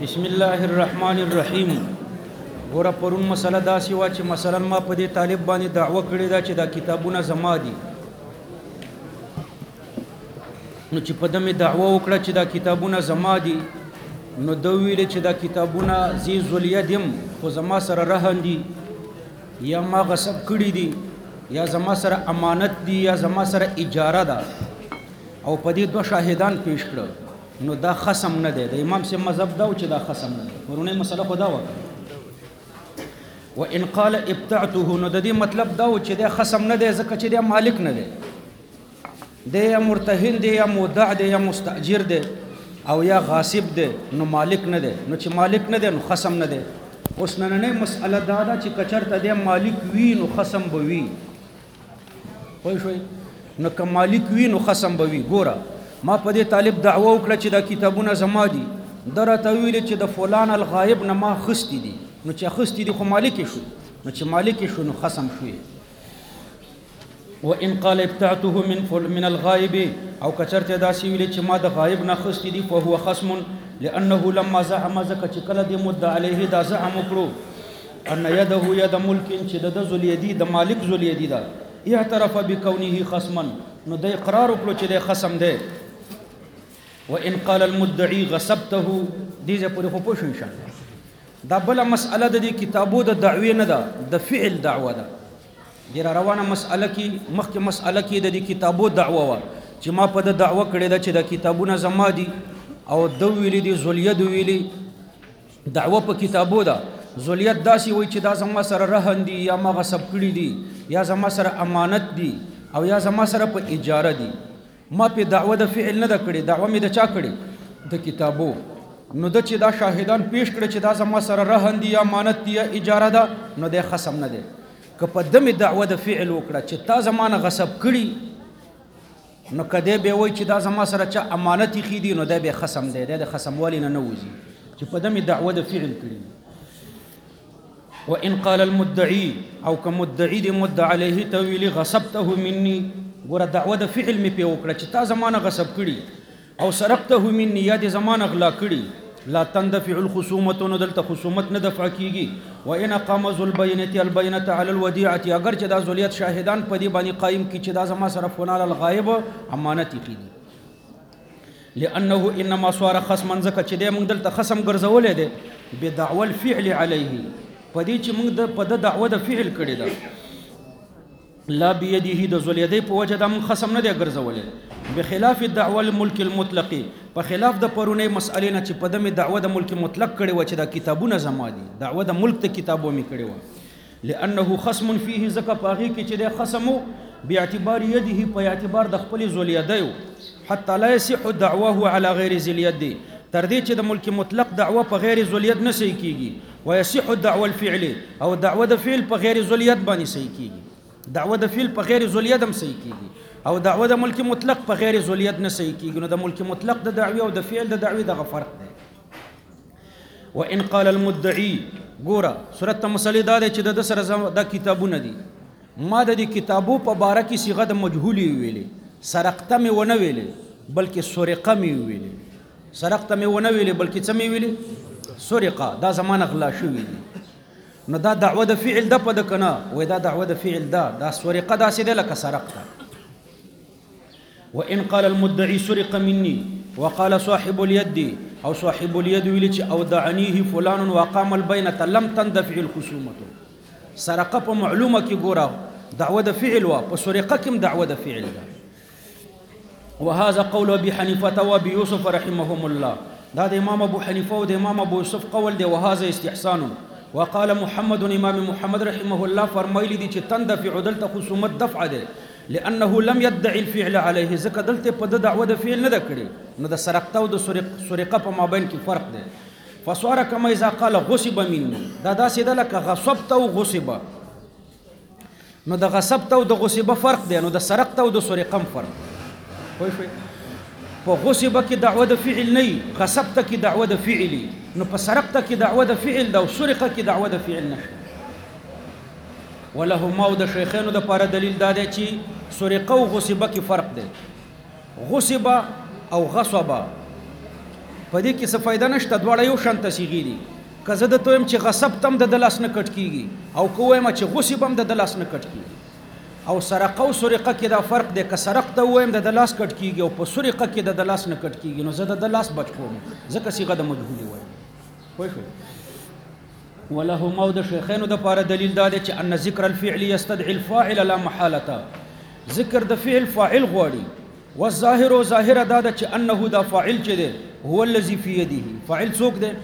بسم الله الرحمن الرحیم. ګوره پرون مسله داسې وه چې مثلا ما په دې طالب باندې دعوه کړې ده چې دا کتابونه زما دي، نو چې په ده مې دعوه وکړه چې دا کتابونه زما دي، نو ده ویلې چې دا کتابونه زی ذوالید یم خو زما سره رهن دي یا ما غصب کړي دي یا زما سره امانت دي یا زما سره اجاره ده، او په دې دوه شاهدان پیش کړه، نو دا خصم نه دی. د امام سے مذهب دا و چې دا خصم نه دی. پرونی مسله خو دا وکړه و ان قال ابتعته، نو د دې مطلب دا و چې دا خصم نه دی ځکه چې دا مالک نه دی، دی یا مرتهن دی یا مودع دی یا مستاجر دی او یا غاصب دی، نو مالک نه دی. نو چې مالک نه دی نو خصم نه دی. اوس نننۍ مسئله دا ده چې کچرته دی مالک وي نو خصم به وي. پوه شوئ؟ نو که مالک وي نو خصم به وي. ګوره ما په دې طالب دعوه وکړه چې دا کتابونه زما دي، ده راته ویلې چې د فلان الغایب نه ما اخیستي دي، نو چې اخیستي دي خو مالک شو، نو چې مالک شو نو خصم شوې. وان قال ابتعته من الغائب، او کچرته داسې ویلې چې ما د غایب نه اخیستي دي، فهو خصم لانه لما زعم، ځکه چې کله دې مدعا علیه دا زعم وکړو ان یده ید ملک، چې د ذواليدي د مالک ذواليدي ده، اعترف بکونه خصما، نو د اقرار وکړو چې د خصم ده. وان قال المدعي غصبته، دې ځای پورې خو پوه شو انشاءالله. دا بله مسئله د دې کتابو د دعوې نه ده، د فعل دعوه ده. ډېره روانه مسئله کې مخکې مسئله کې د دې کتابو دعوه وه چې ما په ده دعوه کړې ده چې دا کتابونه زما دي، او ده ویلي دي ذوالید ویلي. دعوه په کتابو ده. ذوالید داسې وایي چې دا زما سره رهن دي یا ما غصب کړي دي یا زما سره امانت دي او یا زما سره په اجاره دي. ما په دعوه د فعل نه ده کړې، دعوه مې د چا کړې؟ د کتابو. نو د چې دا شاهدان پیش کړه چې دا زما سره رهن دي یا امانت دي یا اجاره ده، نو د خصم نه دی. که په ده مې دعوه د فعل وکړه چې تا زما نه غصب کړي، نو که دی بیا وایي چې دا زما سره چا امانت ایښي دي، نو دی بیا خصم دی، دی د خصموالي نه وځي چې په ده مې دعوه د فعل کړي. وان قال المدعي، او که مدعي دی مدعا علیه ته ویلي غصبته مني، ګوره دعوه د فعل مې پې وکړه چې تا زمانه غصب کړي، او سرقته مني یا دې زمانه غلا کړي، لا تندفع الخصومة، نو دلته خصومت نه دفع کیږي. وان اقام ذو البینة البینة علی الودیعة، اگر چې دا ذولیت شاهدان په دې باندې قایم کی چې دا زما سره فلان الغایب امانت یې دي، لانه انما صار خصما، ځکه چې دی موږ دلته خصم ګرځولی دی بدعوى الفعل علیه، په دې چې موږ په ده دعوه د فعل کړې ده، لا بيده د ذواليدي په وجه د خصم نه دی ګرځولې. بخلاف الدعوه الملك المطلق، په خلاف د پرونی مسئلې نه چې په دمه دعوه د ملک مطلق کړي و چې دا کتابونه زما دي، دعوه د ملک ته کتابو می کړي و، لانه خصم فيه، ځکه پاغي کې چې د خصمو باعتبار يده، په اعتبار د خپل ذواليدي، حتى لا يصح دعواه على غير ذواليد، تر دې چې د ملک مطلق دعوه په غیر ذواليد نه صحیح کیږي، ويصح الدعوه الفعل، او دعوه د فعل په غیر ذواليد باندې صحیح کیږي. دعوه د فعل په غیر ذوالید هم صحیح کیږي، او دعوه د ملک مطلق په غیر ذوالید نه صحیح کیږي. نو د ملک مطلق د دعوی او د فعل د دعوی دغه فرق دی. وان قال المدعي، ګوره صورت ته مسلې دا دی چې د سره د کتابونه دي، ما د دې کتابو په باره کې صيغه د مجهولي ویلې، سرقته مې ونه ویلې بلکې سرقه مې ویلې، سرقته مې ونه ویلې بلکې څه مې ویلې؟ سرقه، دا زمانه غلا شوې دي. نو دا دعوه د فعل ده په ده که نه؟ وایي دا دعوه د فعل ده، دا سرقه داسې ده لکه سرقته. وان قال المدعي سرق مني، وقال صاحب اليد، او صاحب اليد ویلي چې اودعنيه فلان وقام البينة لم تندفع الخصومة، سرقه په معلومه کې ګوره دعوه د فعل وه، په سرقه کې هم دعوه د فعل ده. وهذا قول ابي حنيفه وابي يوسف رحمهم الله، دا د امام ابو حنیفه او د امام ابو یوسف قول دی. وهذا استحسان، وقال محمد، امام محمد رحمه الله فرمایلی دي چې تندفع دلته خصومت دفع ده، لانه لم يدعي الفعل عليه، ځکه دلته په د دعوه د فعل نه ده کړې. نو د سرقته او د سرقه په مابین کې فرق دی. فصار كما اذا قال غصب مني، دا داسې ده لکه غصبت او غصب. نو د غصبت او د غصب فرق دی، نو د سرقته او د سرقه فرق. پوه شئ؟ په غصبه کې دعوه د فعل نه، غصبته کې دعوه د فعلی، نو په سرقته کې دعوه د فعل ده او سرقه کې دعوه د فعل نشته. ولهما، او د شیخانو د پاره دلیل دا دی چې سرقه او غصبه کې فرق دی. غصبه او غصبه په دې کې څه فایده نشته دواړه یو شان صیغې دي که زه درته وایم چې غصبت هم د لاس نه کټ کېږي او که ووایم چې غصب هم د لاس نه کټ کېږي او سرقه او سرقه کې دا فرق دی که سرقته ووایم د لاس کټ کېږي او په سرقه کې د لاس نه کټ کېږي نو زه د لاس بچ کوم ځکه صیغه د مجهولې وایم پوه شوئ ولهما او د شیخینو دپاره دلیل دا دی چې ان ذکر الفعل یستدعي الفاعل لا محالة ذکر د فعل فاعل غواړي والظاهر ظاهر دا ده چې انه دا فاعل چې دی هو الذي في يده فاعل څوک دی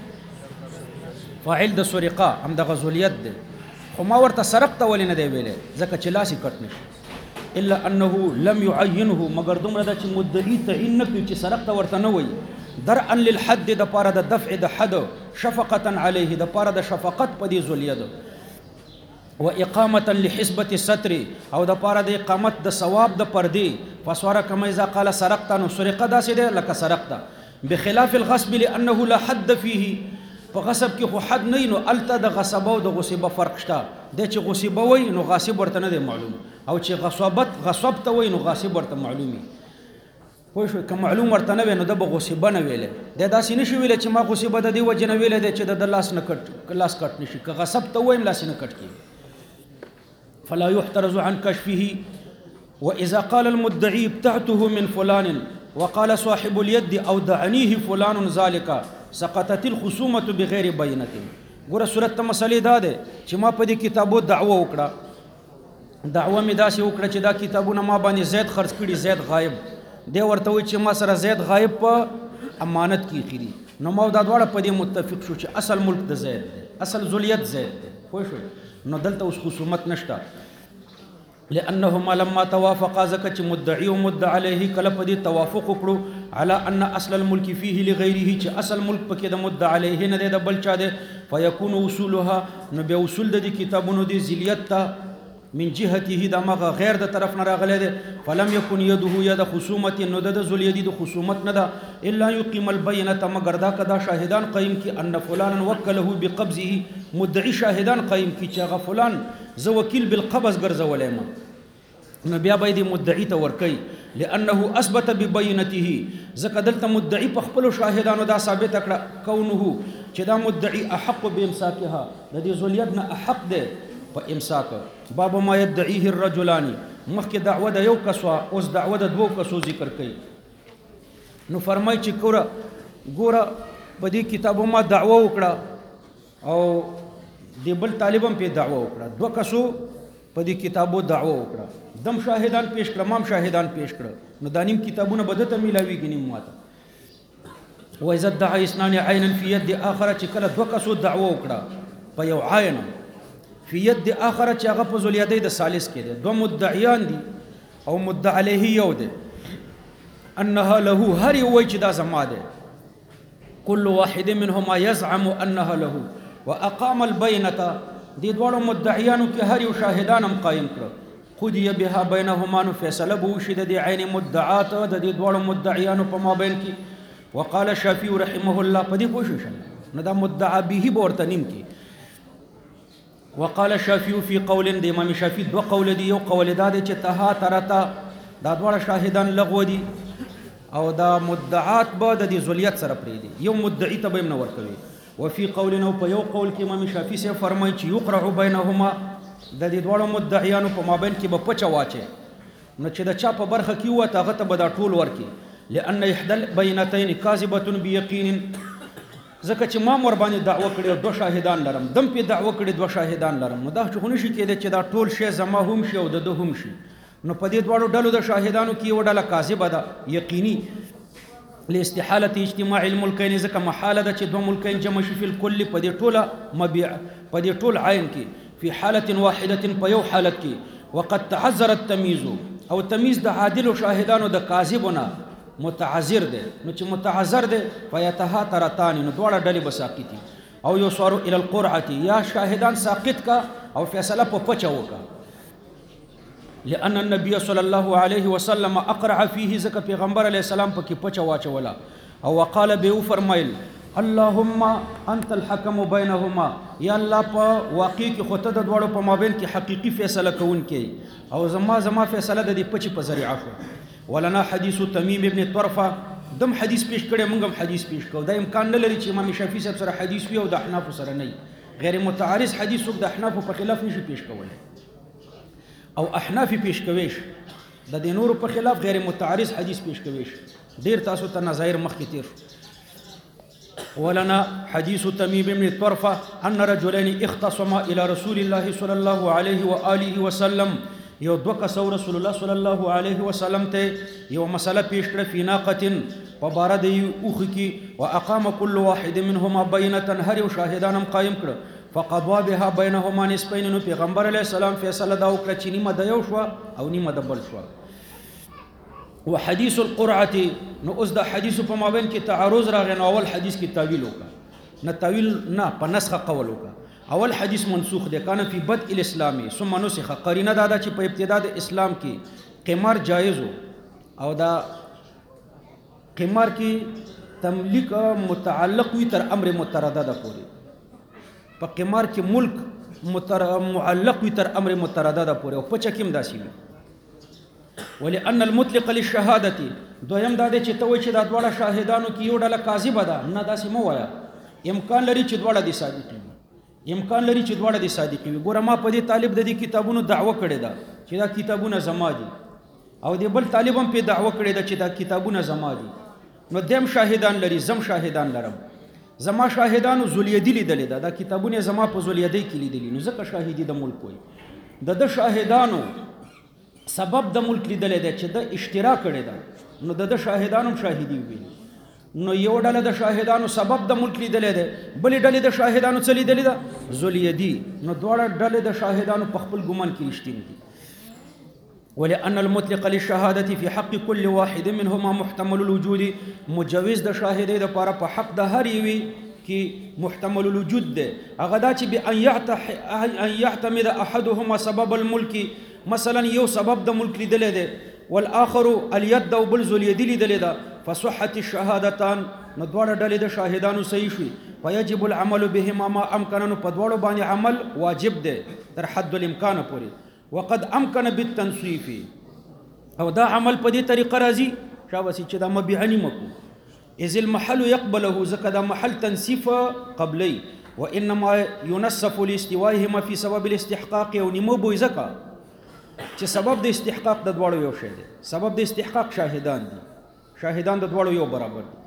فاعل د سرقه هم د غزولیت دی خو ما ورته سرقته ولې نه دی ویلی ځکه چې لاس یې کټ نشي الا انه لم يعينه مگر دومره ده چې مدعي تعین نه کړي چې سرقته ورته نه وایي درعا للحد د پاره د دفع د حد شفقه علیه د پاره د شفقت په دې ذلیه ده واقامه لحسبه الستر او د پاره د اقامت د ثواب د پردې فسوره کما اذا قال سرقت نو سرقه داسې ده لکه سرقته بخلاف الغصب لانه لا حد فيه په غصب کې خو حد نه نو الته د غصبه او د غصبه فرق شته د چې غصبه وای نو غاصب ورته نه دی معلوم او چې غصب ته وای نو غاصب ورته معلومي پوه شو که معلوم ورته نه وي نو د به غصبه نه ویلی دی داسې نه شي ویلی چې ما غصبه د دې وجې نه ویلی دی چې د لاس نه لاس کټ نه شي که غصب ته ووایم لاس نه کټ کېږي فلا يحترز عن كشفه واذا قال المدعي ابتعته من فلان وقال صاحب اليد اودعنيه فلان ذلك سقطت الخصومه بغیر بینه ګوره صورت ته مسلې دا ده چې ما په دې کتابو دعوه وکړه دعوه مې داسې وکړه چې دا کتابونه ما باندې زید خرڅ کړي زید غایب دی ورته وایي چې ما سره زید غایب په امانت کې ایښي دي نو ما دا دواړه په دې متفق شو چې اصل ملک د زید دی اصل ذلیت زید دی پوه شوئ نو دلته اوس خصومت نشته لانهما لما توافقا ځکه چې مدعي او مدعى عليه کله په دې توافق وکړو على ان اصل الملك فيه لغيره چې اصل ملک پکې د مدعى عليه نه دی د بل چا دی فيكون وصولها نو به اصول د دې کتابونو د ذلیت ته من جهته دا مغه غیر د طرف نه راغلی دی فلم يكن يده يد خصومت نو د ذلیت د خصومت نه ده الا يقيم البينه مگر دا کدا شاهدان قائم کی ان فلان وکله بقبضه مدعي شاهدان قائم کی چې غ فلان زه وکیل بالقبض ګرځولای ما نو بیا به دې مدعي ته ورکوي لانه اثبت ببينته ځکه دلته مدعي په خپلو شاهدانو دا ثابت کړه کونه چې دا مدعي احق بامساکها د دې ذلیت نه احق دی په امساک باب ما يدعيه الرجلان مخکې دعوه د یو کس وه اوس دعوه د دوو کسو ذکر کوي نو فرمای چې ګوره په دې کتابو ما دعوه وکړه او د بل طالب هم پې دعوه وکړه دوه کسو په دې کتابو دعوه وکړه دم شاهدان پیش کړه مام شاهدان پیش کړه نو دا نیم کتابونه به دته میلاویږي نیم ماته واذا ادعى اثنان عینا فی ید آخره چې کله دوه کسو دعوه وکړه په یو عین فی ید آخره چې هغه په ذولیدۍ د ثالث کې دی دوه مدعیان دي او مدعی علیه یو دی انها له هر یو وایي چې دا زما دی كل واحد منهما يزعم انها له واقام البينه دې دواړو مدعیانو کې هر یو شاهدان هم قایم کړه قضي بها بينهما نو فیصله به وشي د دې عین مدعات د دې دواړو مدعیانو په مابین کې وقال الشافعي رحمه الله په دې پوه شو نو دا مدعا به به ورته نیم کې وقال الشافعي في قول د امام شافعي دو قول دي یو قول دا دی چې تهاترتا دا دواړه شاهدان لغو دي او دا مدعات به د دې ذلیت سره پرېږدي یو مدعي ته به هم نه ورکوي وفي قول نو په یو قول کې امام شافعي سے فرمایي چې یقرع بینهما د دې دواړو مدعیانو په مابین کې به پچه واچي نو چې د چا په برخه کې وته هغه ته به دا ټول ورکي لأن احدى البينتين كاذبة بيقين ځکه چې ما ور باندې دعوه کړې دوه شاهدان لرم دم په دعوه کړې دوه شاهدان لرم نو دا خو نشي کېدی چې دا ټول شی زما هم شي او د ده هم شي نو په دې دواړو ډلو د شاهدانو کې یو ډله کاذبه ده یقیني لاستحالة اجتماع الملکین ځکه محاله ده چې دوه ملکین جمع شي فی الکل په دې ټوله مبيع په دې ټول عین کې فی حالة واحدة په یو حالت کې وقد تعذر التمییز او تمییز د عادلو شاهدانو د کاذبونه متعذر ده نو چې متعذر ده فیتهاترتان نو دواړه ډلې به ساقطي او یصار الى القرعه یا شاهدان ساقط کا او فیصله په پچه وکړه لأن النبي صلى الله عليه وسلم اقرع فيه ځکه پیغمبر علیه السلام پکې پچه واچوله او وقال به فرمایل اللهم انت الحكم بينهما یا الله په واقع کې خو ته د دواړو په مابین کې حقيقي فیصله کوونکی او زما فیصله د دې پچې په ذریعه شو ولنا حديث تميم ابن طرفه دم حدیث پیش کړي موږ هم حدیث پیش کوو. دا امکان نه لري چې امام شافعي صاحب سره حدیث وي او د احناف سره نه وي. غیر متعارض حدیث څوک د احناف په خلاف نشي پیش کولی او احناف پیش کوي د دې نورو په خلاف غیر متعارض حدیث پیش کوي. ډیر تاسو ته نظایر مخکې تیر. ولنا حديث تميم بن طرفة أن رجلين اختصما إلى رسول الله صلى الله عليه وآله وسلم. یو دو کسو رسول الله صلی الله علیه وسلم ته یو مسله پیش کړه فی ناقه په بار د اوخ کی واقام كل واحد منهما بینه هر یو شاهدانم قائم کړه فقضوا بها بينهما نصفين. نو پیغمبر علیه السلام فیصله دا وکړه چې نیمه د یو شو او نیمه د بل شو. وحديث القرعه نو اوس د حدیث په مابین کې تعارض راغی. نو اول حدیث کې تعویل وکړه نه تعویل نه په نسخه قول وکړه. اول حدیث منسوخ دی کان فی بدء الاسلام ثم نسخ. قرینه دا چې په ابتدا د اسلام کې قمار جایز او دا قمار کې تملیک متعلق وي تر امر متردد پورې. په قمار کې ملک معلق وي تر امر متردد پورې او په چکم داسي وي. ولأن المطلق للشهاده دویم دا چې ته وایې چې دا دواړه شاهدانو کې یو ډله کاذبه ده نه داسې مو وایه. امکان لري چې دواړه دي صادق وي. امکان لري چې دواړه دي صادق وي. ګوره ما په دې طالب د دې کتابونو دعوه کړې ده چې دا کتابونه زما دي او دې بل طالب هم په دعوه کړې ده چې دا کتابونه زما دي. نو دیم شاهدان لري زم شاهدان لرم. زما شاهدانو زولیدی لیدلې ده دا کتابونه زما په زولیدی کې لیدلې نو ځکه شاهدی د ملک وي. د شاهدانو سبب د ملک لیدلې ده چې د اشتراک کړي ده نو د شاهدانو شاهدی وي. نو یو ډله د شاهدانو سبب د ملک لیدلې ده بلې ډلې د شاهدانو څه لیدلې ده زولیدی. نو دواړه ډلې د شاهدانو په خپل ګمان کې رښتینې دي. ولأن المطلق للشهادة في حق كل واحد منهما محتمل الوجود مجوز د شاهدې د لپاره په حق د هر یوي کې محتمل الوجود ده. هغه دا چې بأن يعتمد أحدهما سبب الملك مثلا یو سبب د ملک لیدلې ده والآخر اليد او بل زولیدی لیدلې ده فصحت الشهادتان نو دواړه ډلې د شاهدانو صحیح شوي. فيجب العمل بهما ما امكن نو په دواړو باندې عمل واجب ده تر حد الامکان پورې. وقد امكن بالتنصيف او دا عمل په دې طریقه راځي شاباسي چې دا مبيعني مکو اذ المحل يقبله زکه دا محل تنصيف قبلي وانما ينصف لاستوائهما في سبب الاستحقاق او نمو بو زکه چې سبب د استحقاق د دواړو یو شی دی. سبب د استحقاق شاهدان دي. شاهدان د دواړو یو برابر دي.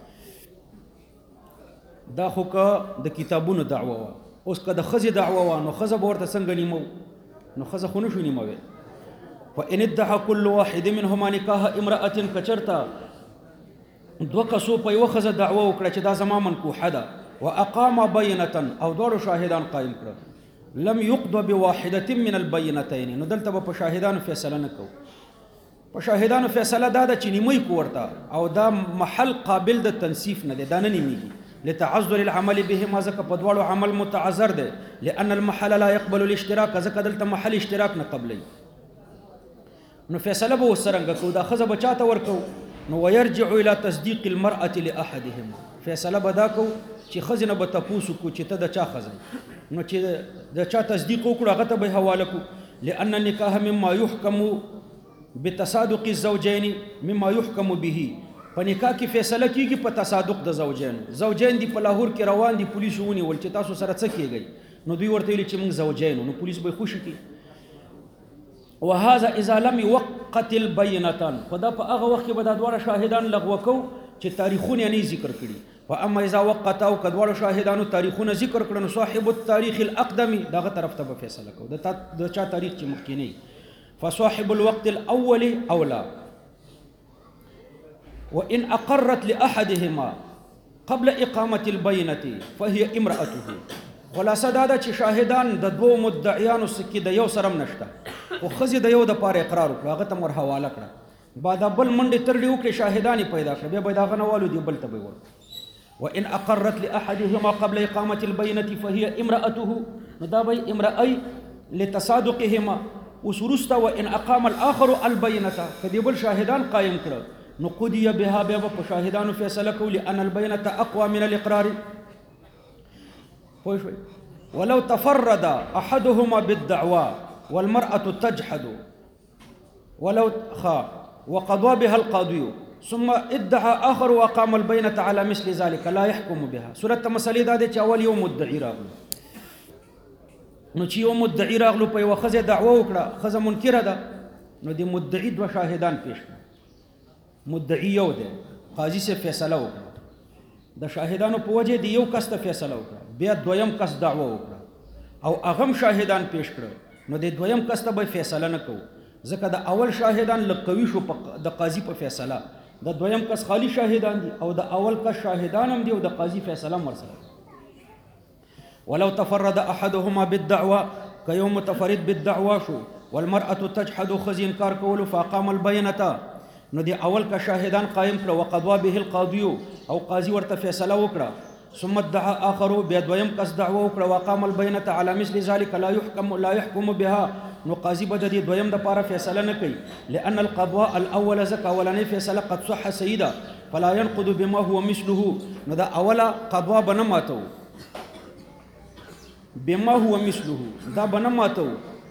دا خو که د کتابونو دعوه وه. اوس که د ښځې دعوه وه نو ښځه به ورته څنګه نیمو نو ښځه خو نشو نیموی. فإن ادعى كل واحد منهما نکاح امرأة کچرته دوه کسو په یوه ښځه دعوه وکړه چې دا زما منکوحه ده واقام بینة او دواړو شاهدان قایم کړه لم يقضى بواحدة من البينتين نو دلته په شاهدانو فیصله نه کوو. په شاهدانو فیصله دا ده چې نیمه کو ورته او دا محل قابل د تنصیف نه دی. دا نه نیمیږي لتعذر العمل بهما ځکه په دواړو عمل متعذر دی. لأن المحل لا يقبل الاشتراك ځکه دلته محل اشتراک نه قبلي. نو فیصله به ورسره کوو دا ښځه به چاته ورکوو نو ويرجع الى تصديق المرأة لأحدهما. فیصله به دا کوو چې ښځې نه به تپوس وکړو چې ته د چا ښځه نو چې د چا تصدیق وکړو هغه ته به حواله کړو. لأن النکاح مما يحكم بتصادق الزوجين مما يحكم به. په نکاح کې فیصله کیږي په تصادق د زوجین دي په لاهور کې روان دي پولیس ونیول چې تاسو سره څه کیږي نو دوی ورته ویلي چې موږ زوجین نو پولیس به خوشي کی. وهذا اذا لم يوقت البينتان فدا په هغه وخت کې به دا دواړه شاهدان لغوه کو چې تاریخونه نه ذکر کړي. واما اذا وقت او کدوړو شاهدانو تاریخونه ذکر کړي نو صاحب التاریخ الاقدم دغه طرف ته به فیصله کو د چا تاریخ چې مخکینی. فصاحب الوقت الاول اولى وان اقرت لاحدهما قبل اقامه البينه فهي امراته. خلاصه دا چې شاهدان د دوه مدعیانو سکه د یو سرم نشته او خزي د یو د پاره اقرار وکړه هغه ته مر حواله کړه بعد بل منډه تر دې وکړي شاهدان پیدا کړ به دا غنوالو دی بل ته به ور. وان اقرت لاحدهما قبل اقامه البينه فهي امراته نو دا به امرأي لتصادقهما وسرست. وان اقام الاخر البينه کدی بل شاهدان قائم کړه نو قضي بها به په شاهدانو فیصله کوي ان البينه اقوى من الاقرار. ولو تفرد احدهما بالدعوى والمرأة تجحد ولو وقضى بها القاضي ثم ادعى آخر وقام البينة على مثل ذلك لا يحكم بها. صورت مسئلې دا دی چې اول یو مدعي راغلو، نو چې یو مدعي راغلو په یوه ښځې دعوه وکړه، ښځه منکره ده، نو د مدعي دوه شاهدان پیش کړه. مدعي یو دی، قاضي صاحب فیصله وکړه، د شاهدانو په وجه د یو کس ته فیصله وکړه، بیا دویم کس دعوه وکړه او هغه هم شاهدان پیش کړه، نو د دویم کس ته به فیصله نه کوو ځکه د اول شاهدان لږ قوي شو د قاضي په فیصله، د دویم کس خالی شاهدان دي او د اول کس شاهدان هم دي او د قاضي فیصله هم ورسره. ولو تفرد احدهما بالدعوه، که یو متفرد بالدعوه شو، والمرأة تجحد ښځې انکار کولو، فاقام البینة، نو د اول کا شاهدان قائم کړه، وقضوا به القاضي، او قاضي ورته فیصله وکړه، ثم ادعى آخر، بیا دویم کس دعوه وکړه، وقام البینة على مثل ذلك لا يحكم بها، نو قاضي به د دې دویم دپاره فیصله نه کوي، لأن القضاء الأول ځکه اولنۍ فیصله قد صح سیده فلا ينقض بما هو مثله، نو د اوله قضا به نه ماتو، بما هو مثله دا به نه ماتو،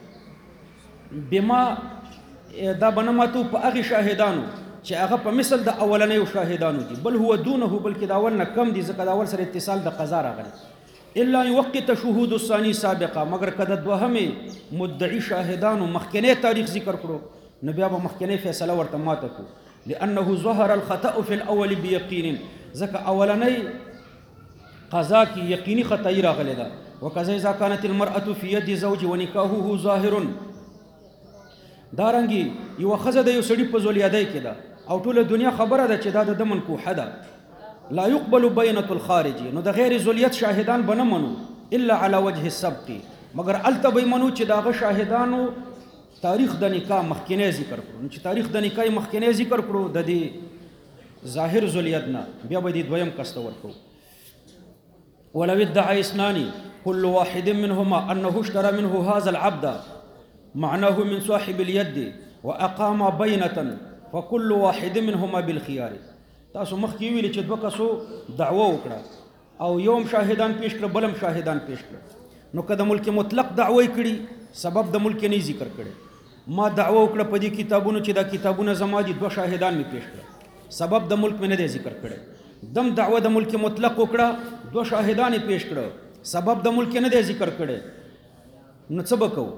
بما دا به نه ماتو په هغې شاهدانو چې هغه په مثل د اولنیو شاهدانو دي، بل هو دونه، بلکې د اول نه کم دي ځکه د اول سره اتصال د قضا راغلی. الا يوقت شهود الثاني سابقه، مگر که د دوهمې مدعي شاهدانو مخکنی تاریخ ذکر کړو نو بیا به مخکنی فیصله ورته ماته کړو، لأنه ظهر الخطأ في الأول بيقين، ځکه اولنی قضا کې یقیني خطائی راغلی ده. وکذا اذا كانت المرأة في يد زوج ونکاحه ظاهر، دارنګي یو ښځه د یو سړي په زولیادۍ کې ده او ټوله دنیا خبره ده چې دا د منکوحه ده، لا يقبل بینة الخارج، نو د غیر زولیت شاهدان به نه منو الا على وجه السبق، مگر الته به منو چې د هغه شاهدانو تاریخ د نکاح مخکنی ذکر کړو، نو چې تاریخ د نکاح مخکنی ذکر کړو د دې ظاهر زولیت نه، بیا به دې دویم کس ته ورکو. ولو ادعى اثنان كل واحد منهما انه اشترى منه هذا العبد معناه من صاحب اليد واقام بينة فكل واحد منهما بالخيار. تاسو مخکې ویلي چې دوه کسو دعوه وکړه او یوم شاهدان پیش کړه بلم شاهدان پیش کړه، نو که د ملک مطلق دعوه کړي سبب د ملک نه ذکر کړي، ما دعوه وکړه په دې کتابونو چې دا کتابونه زما دي، دوه شاهدان می پیش کړه، سبب د ملک مې نه دی ذکر کړی، دم دعوه د ملک مطلق وکړه، دوه شاهدان پیش کړه، سبب د ملک نه دی ذکر کړی، نو څه به کوو؟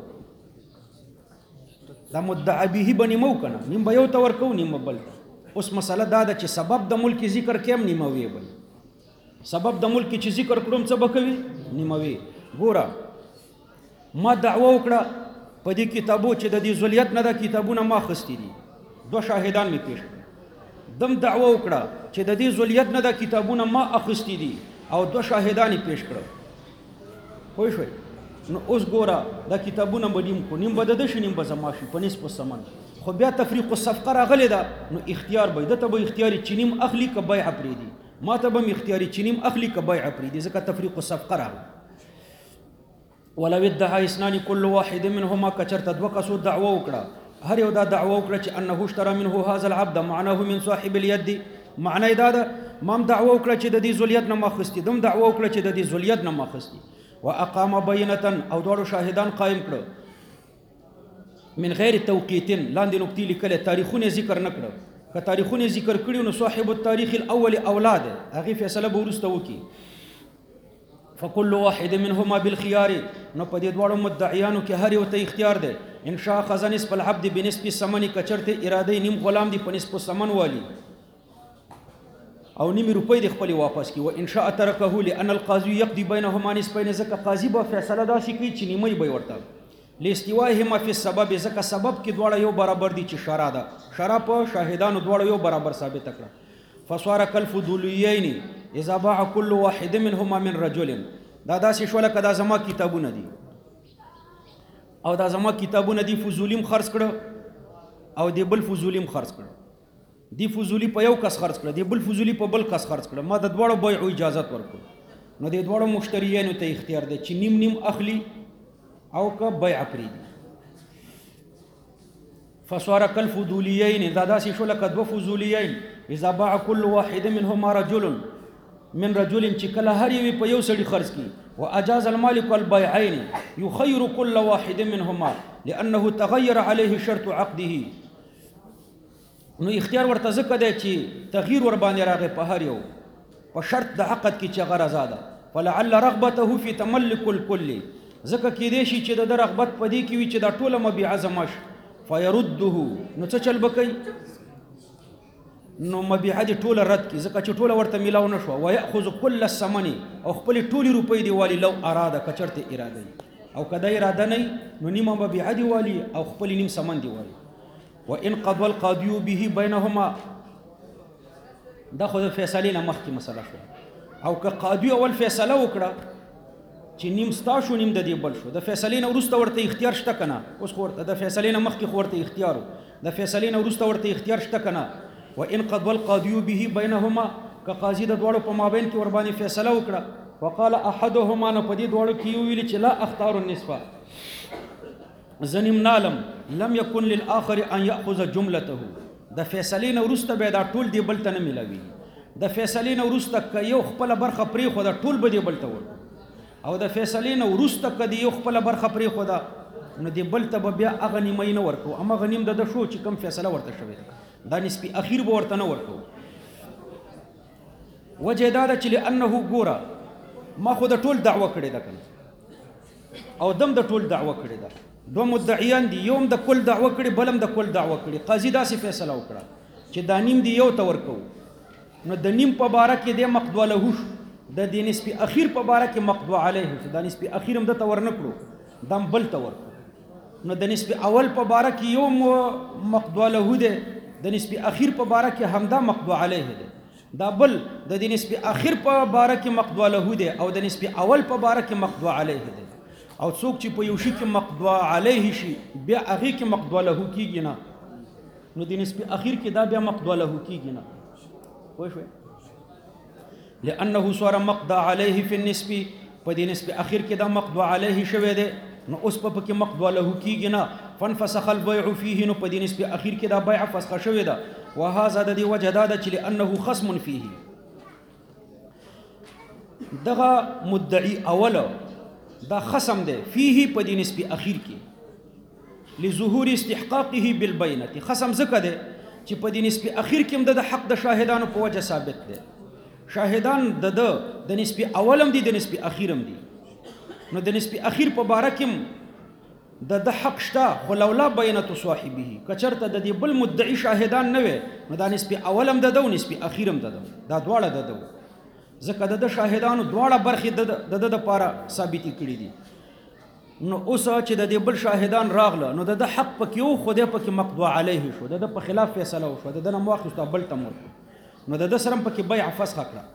دا مدعا به به نیمو کنه، نیم به یو ته ورکو نیم بل. اوس مسله دا ده چې سبب د ملک ذکر کیم نیموي، بل سبب د ملک چې ذکر کړم څه به کوي؟ نیموي. ګوره ما دعوه وکړه په دې کتابو چې د دې زولیت نه دا کتابونه ما اخیستي دي، دوه شاهدان مې پیش کړل، دم دعوه وکړه چې د دې زولیت نه دا کتابونه ما اخیستي دي او دوه شاهدان یې پیش کړل، پوه شوئ؟ نو اوس ګوره دا کتابونه به نیم کو، نیم به د ده شي نیم به زما شي په نصف الثمن، خو بیا تفریق الصفقه راغلی ده، نو اختیار به ده ته به اختیاري چې نیم اخلي که بیعه پرېږدي، ما ته به م اختیاري چې نیم اخلي که بیعه پرېږدي، ځکه تفریق الصفقه راغله. ولو ادعى اثنان كل واحد منهما، که چېرته دوه کسو دعوه وکړه، هر یو دا دعوه وکړه چې انه اشترى منه هذا العبد معناه من صاحب اليد، معنی دا ده ما هم دعوه وکړه چې د دې زولیت نه ما اخیستي، دم دعوه وکړه چې د دې زولیت نه ما اخیستي، واقام بینة، او دواړو شاهدان قائم کړه، من غیر توقیت، لاندې نقطې لیکلې تاریخونه ذکر نه کړه، که تاریخونه ذکر کړي نو صاحب التاریخ الاول اولاد هغې فیصله به وروسته وکړي. فكل واحد منهما بالخيار، نو په دې دواړو مدعیانو کې هر یو ته اختیار دی، ان شاء خذ نصف العبد بنصف الثمن، که چېرته اراده نیم غلام دی په نصف الثمن والی او نیمې روپۍ د خپلې واپس کړي، و ان شاء ترکه لأن القاضي يقضي بینهما نصفین، ځکه قاضي به فیصله داسې کوي چې نیمۍ به یې ورته، لاستوائهما فی السبب، ځکه سبب کې دواړه یو برابر دي چې شرع ده، شرع په شاهدانو دواړه یو برابر ثابته کړه. فصار کالفضولیین اذا باع كل واحد منهما من رجل، دا داسې شوله که دا زما کتابونه دي او دا زما کتابونه دي، فضولیم خرڅ کړه او دی بل فضولیم خرڅ کړه، دی فضولی په یو کس خرڅ کړه، دی بل فضولی په بل کس خرڅ کړه، ما د دواړو بیعو اجازت ورکړو، نو د دواړو مشتریانو ته اختیار دی چې نیم نیم اخلي او که بیع پرېږدي. فصار کالفضولیین، دا داسې شوله که دوه فضولیین، اذا باع كل واحد منهما رجل من رجل، چې کله هر یوې په یو سړي خرڅ کړي، واجاز المالک البيعين يخير كل واحد منهما لانه تغير عليه شرط عقده، نو اختیار ورته ځکه دی چې تغییر ور باندې راغی په هر یو په شرط د عقد کې چې هغه رضا ده فلعل رغبته فی تملک الکل ځکه کیدای شي چې د رغبت په دې کې وي چې دا ټوله مبیعه زما شي فیرده نو څه چل به کوي نو مبیعه دې ټوله رد کړي ځکه چې ټوله ورته میلاو نه شوه ویأخذ کل الثمن او خپلې ټولې روپۍ دې والي لو اراده که چېرته اراده وي او که دا اراده نه نو نیمه مبیعه دې والي او خپلې نیم ثمن دې والي وان قضى القاضي به بینهما دا خو د فیصلې نه مخکې مسله شوه او که قاضي اول فیصله وکړه چې نیم ستا شو نیم د دې بل شو د فیصلې نه وروسته ورته اختیار شته که نه اوس خو ورته د فیصلې نه مخکې خو ورته اختیار و د فیصلې نه وروسته ورته اختیار شته که نه وان قضى القاضي به بینهما که قاضي د دواړو په مابین کې ورباندې فیصله وکړه وقال احدهما نو په دې دواړو کې ویلي چې لا اختار النصف زنیم نالم لم يكن للآخر ان يأخذ جملته د فیصلې نه وروسته به دا ټول دی بل ته نه میلاوي د فیصلې نه وروسته که یو خپله برخه پرېښوده ټول به دې بل ته ورکړو او د فیصلې نه وروسته که د یو خپله برخه پرېښوده نو دې بل ته به بیا هغه نیمۍ نه ورکړو هماغه نیم د ده شو چې کوم فیصله ورته شوې ده دا نسبي اخیر به ورته نه ورکړو وجه دا ده چې لانه ګوره ما خو د ټول دعوه کړې ده کنه او دم د ټول دعوه کړې ده دوه مدعیان دي یو هم د کل دعوه کړې بل هم د کل دعوه کړې قاضي داسې فیصله وکړه چې دا نیم دی یو ته ورکوو نو د نیم په باره کې دی مقدوه له شو د دې نسبي اخیر په باره کې مقدوه علیه شو دا نسبي اخیر هم دته ورنه کړو دا هم بل ته ورکړو نو د نسبي اول په باره کې یو مقدوه له دی د نسبي اخیر په باره کې همدا مقدوه علیه دی دا بل د دې نسبي اخیر په باره کې مقدوه له دی او د نسبي اول په باره کې مقدوه علیه دی او څوک چې په یو شي کې مقدوه علیه شي بیا هغې کې مقدوه له کېږي نه نو د نسبي اخیر کې دا بیا مقدوه له کېږي نه پوه شوې لانه صار مقدوه علیه فی النسب په دې نسبي اخیر کې دا مقدوه علیه شوی دی نو اوس په پکې مقدوه له کېږي نه فانفسخ البيع فيه نو په دې نسبي اخیر کې دا بیع فسخه شوې ده وهذا د دې وجه دا ده چې لانه خصم فيه دغه مدعي اوله دا خصم ده فيه په دې نسبي اخیر کې لظهور استحقاقه بالبينه خصم ځکه ده چې په دې نسبي اخیر کې هم د حق د شاهدانو په وجه ثابت ده شاهدان د نسبي اولم دي د نسبي اخیرم دي نو د نسبي اخیر په باره کې د حق شته خو لولا بینة صاحبه که چېرته د دې بل مدعي شاهدان نه وي نو دا نسبي اولم د ده او نسبي اخیرم د ده دا دواړه د ده ځکه د شاهدانو دواړه برخې د ده دپاره ثابتې کړي دي نو اوس چې د دې بل شاهدان راغله نو د ده حق پکې و خو دی پکې مقدوه علیه شو د ده په خلاف فیصله وشوه د ده نه مو واخیستو بل ته مو ورکړو نو د ده سره هم پکې بیع فسخه کړه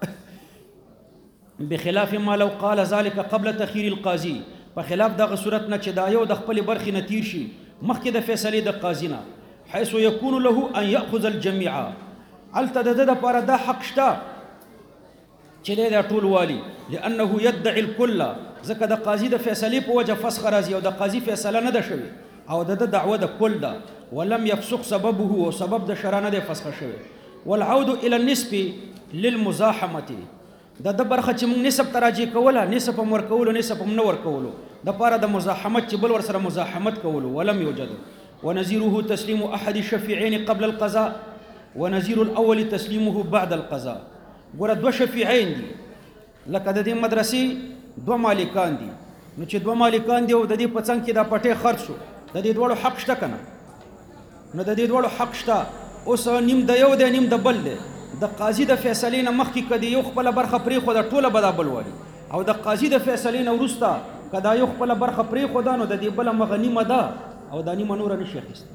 بخلاف ما لو قال ذلك قبل تخير القاضي په خلاف دغه صورت نه چې دا یو د خپلې برخې نه تیر شي مخکې د فیصلې د قاضي نه حيث يكون له ان يأخذ الجميع هلته د ده دپاره دا حق شته چې دی دا ټول والي لانه يدعي الكل ځکه د قاضي د فیصلې په وجه فسخ راځي او د قاضي فیصله نه ده شوې او د ده دعوه د کل ده ولم يفسخ سببه او سبب د شرع نه دی فسخه شوی والعود الى النسب للمزاحمه د برخه چې موږ نسب ته راجع کوله نسب هم ورکولو نسب هم نه ورکولو دپاره د مزاحمت چې بل ورسره مزاحمت کولو ولم یوجد ونظیره تسلیم احد الشفیعین قبل القضاء ونظیر الاول تسلیمه بعد القضاء ګوره دوه شفیعین دي لکه د دې مدرسې دوه مالکان دي نو چې دوه مالکان دي او د دې په څنګ کې دا پټې خرڅ شو د دې دواړو حق شته که نه نو د دې دواړو حق شته اوس نیم د یو دی نیم د بل دی د قاضي د فیصلې نه مخکې که د یو خپله برخه پرېښوده ټوله به دا بل والي او د قاضي د فیصلې نه وروسته که دا یو خپله برخه پرېښوده نو د دې بله مغه نیمه ده او دا نیمه نوره نشي اخیستی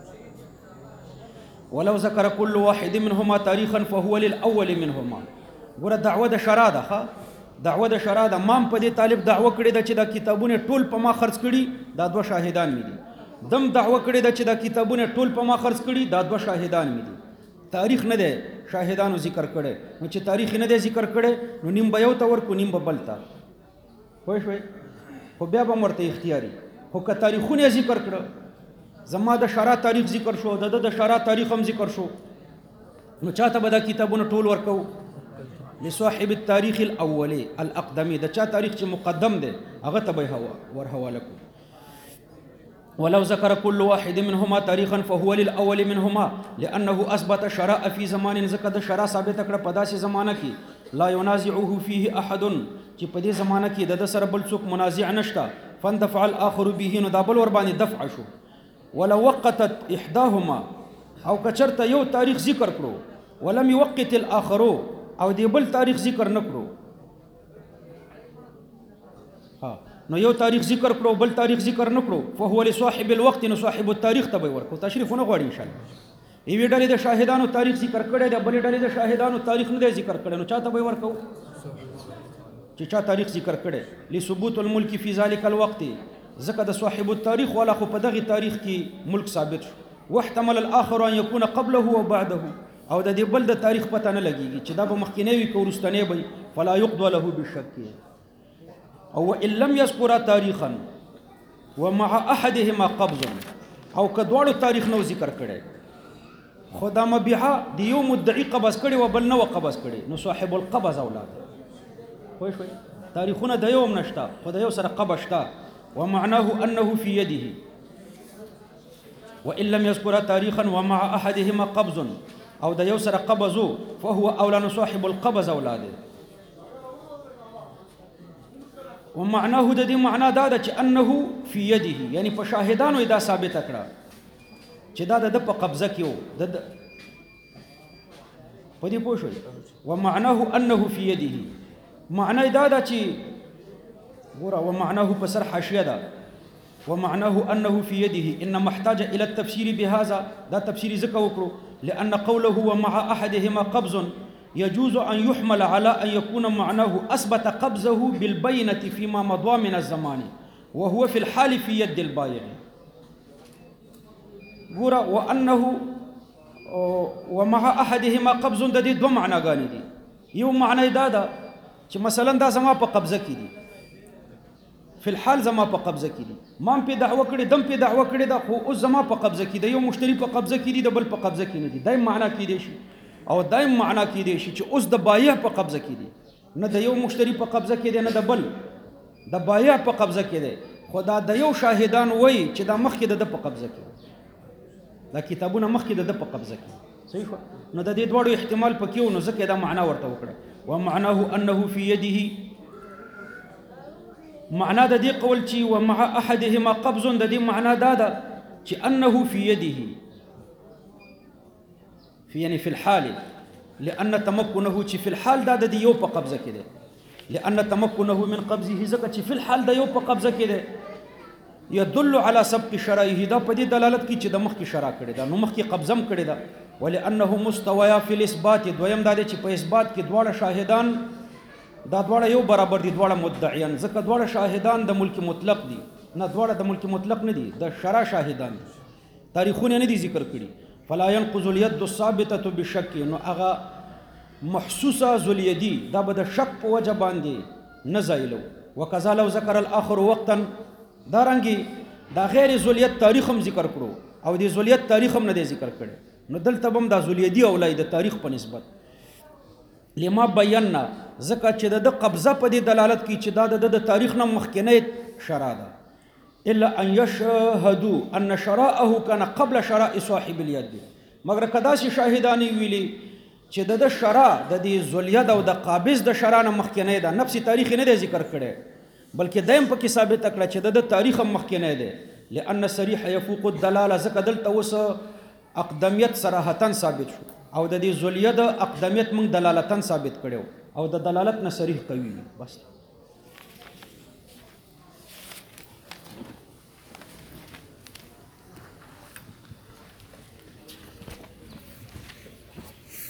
ولو ذکر كل واحد منهما تاریخا فهو للاول منهما ګوره دعوه د شرع ده ښه دعوه د شرع ده ما په دې طالب دعوه کړې ده چې دا کتابونه ټول په ما خرڅ کړي دا دوه شاهدان مې دي دم دعوه کړې ده چې دا کتابونه ټول په ما خرڅ کړي دا دوه شاهدان مې دي تاریخ نه دی شاهدانو ذکر کړی نو چې تاریخ نه دی ذکر کړی نو نیم به یو ته ورکو نیم به بل ته پوه شوئ خو بیا به هم ورته اختیاري خو که تاریخونه یې ذکر کړه زما د شرع تاریخ ذکر شو د ده د شرع تاریخ هم ذکر شو نو چاته به دا کتابونه ټول ورکو لصاحب التاریخ الاولی الاقدمی د چا تاریخ چې مقدم دی هغه ته به ور حواله کړو ولو ذكر كل واحد منهما تاريخا فهو للأول منهما لأنه أثبت شراء في زمان زكد شراء ثابت کړه په داسې زمانه کې لا ينازعه فيه أحد چې په دې زمانه کې د سره بل څوک منازع نشته فاندفع الآخر به نو دا بل ور باندې دفع شو ولو وقتت إحداهما او کچرته یو تاریخ ذکر کړو ولم يوقت الآخر او دی بل تاریخ ذکر نکړو نو یو تاریخ ذکر کړو بل تاریخ ذکر نکړو فهو لصاحب الوقت نو صاحب التاریخ ته ورکو تشریف نه غواړي ان شاء الله ایوی ډلې د شاهدانو تاریخ ذکر کړي د بلې ډلې د شاهدانو تاریخ نه ذکر کړي نو چاته به ورکو چې چا تاریخ ذکر کړي لثبوت الملك في ذلك الوقت ذکر د صاحب التاریخ ولا خو په دغه تاریخ کې ملک ثابت شو واحتمل الاخر ان يكون قبله وبعده او د دې بل د تاریخ پته نه لګيږي چې دا به مخکینی وي که وروستنی وي فلا يقضى له بالشك او ان لم يذكر تاريخا ومع احدهما قبض او کدوړو تاریخ نو ذکر کړي خدا مبيحه دی یو مدعي قبض کړي و بل نو قبض کړي نو صاحب القبض اولاد خو شوي تاریخونه د یوم نشتا خدای یو سره قبض شتا ومعناه انه في يده وان لم يذكر تاريخا ومع احدهما قبض او د یو سره قبضو فهو اولان صاحب القبض اولاده ومعناه د دې معنا دا ده چې انه في يده یعنی په شاهدانو دا ثابت کړه چې دا د په قبضه کې وو د په دې پوه شئ ومعناه انه في يده معنی دا ده چې ګوره ومعناه په سر حاشیه ده ومعناه انه في يده انما احتاج الى التفسير بهذا دا تفسير ذکر وکړو لان قوله ومع احدهما قبض يجوز أن يحمل على أن يكون معناه أثبت قبضه بالبينة فيما مضى من الزمان وهو في الحال في يد البائع وأنه ومع أحدهما قبض د دې دوه معناګانې دي یو معنی دا ده چې مثلا دا زما په قبضه کې دي في الحال زما په قبضه کې دي ما په دعوه کړې دم په دعوه کړې دا خو اوس زما په قبضه کې دی یو مشتری په قبضه کې دی د بل په قبضه کې نه دی دای معنا کې دی شي او دایم معنا کې دی چې اوس د بایع په قبضه کې دی نه د یو مشتری په قبضه کې دی نه د بل د بایع په قبضه کې دی خدا د یو شاهدان وای چې دا مخکې د په قبضه کې دا کتابونه مخکې د په قبضه کې صحیح شو نو د دې دوړو احتمال پکې نو ځکه دا معنا ورته وکړه ومعناه انه في يده معنا د دې قول چې ومع احدهما قبض د دې معنا دا ده چې انه في يده يعني في الحال لأن تمكنه في الحال دا د یو په قبضه کې ده لأن تمكنه من قبضه زکه في الحال دا یو په قبضه کې ده يدل على سبق شرائه دا په دې دلالت کوي چې د مخ کې شرع کړي دا نو مخ کې قبضم کړي دا ولانه مستویا في الاثبات دویم دا چې په اثبات کې دواړه شاهدان دا دواړه یو برابر دي دواړه مدعیان ځکه دواړه شاهدان د ملک مطلق دي نه دواړه د ملک مطلق نه دي د شرع شاهدان تاریخونه نه دي ذکر کړي فلا ينقض اليد الثابته بالشك نو هغه محسوسه ذلیدی دا به د شک په وجه باندې نه زایلو وکذا لو ذکر الاخر وقتا دارنګي دا غیر ذلیت تاریخ هم ذکر کړو او د ذلیت تاریخ هم نه ذکر کړي نو دلته هم دا ذلیدی اولای د تاریخ په نسبت لما بینا ذکر چې د قبضه په دې دلالت کوي چې دا د تاریخ نه مخکینه شرع ده الا ان يشهدوا ان شراءه كان قبل شراء صاحب اليد مگر کدا شي شاهدانی ویلي چې د شرع د دې ذلیت او د قابض د شرع نه مخکینه ده نفس تاریخ نه ذکر کړي بلکې دایم په کې ثابت کړه چې د تاریخ مخکینه ده لان صریح يفوق الدلاله ذکر دلته وس اقدمیت صراحتا ثابت شو او د دې ذلیت اقدمیت موږ دلالتا ثابت کړو او د دلالت نه صریح کوي بس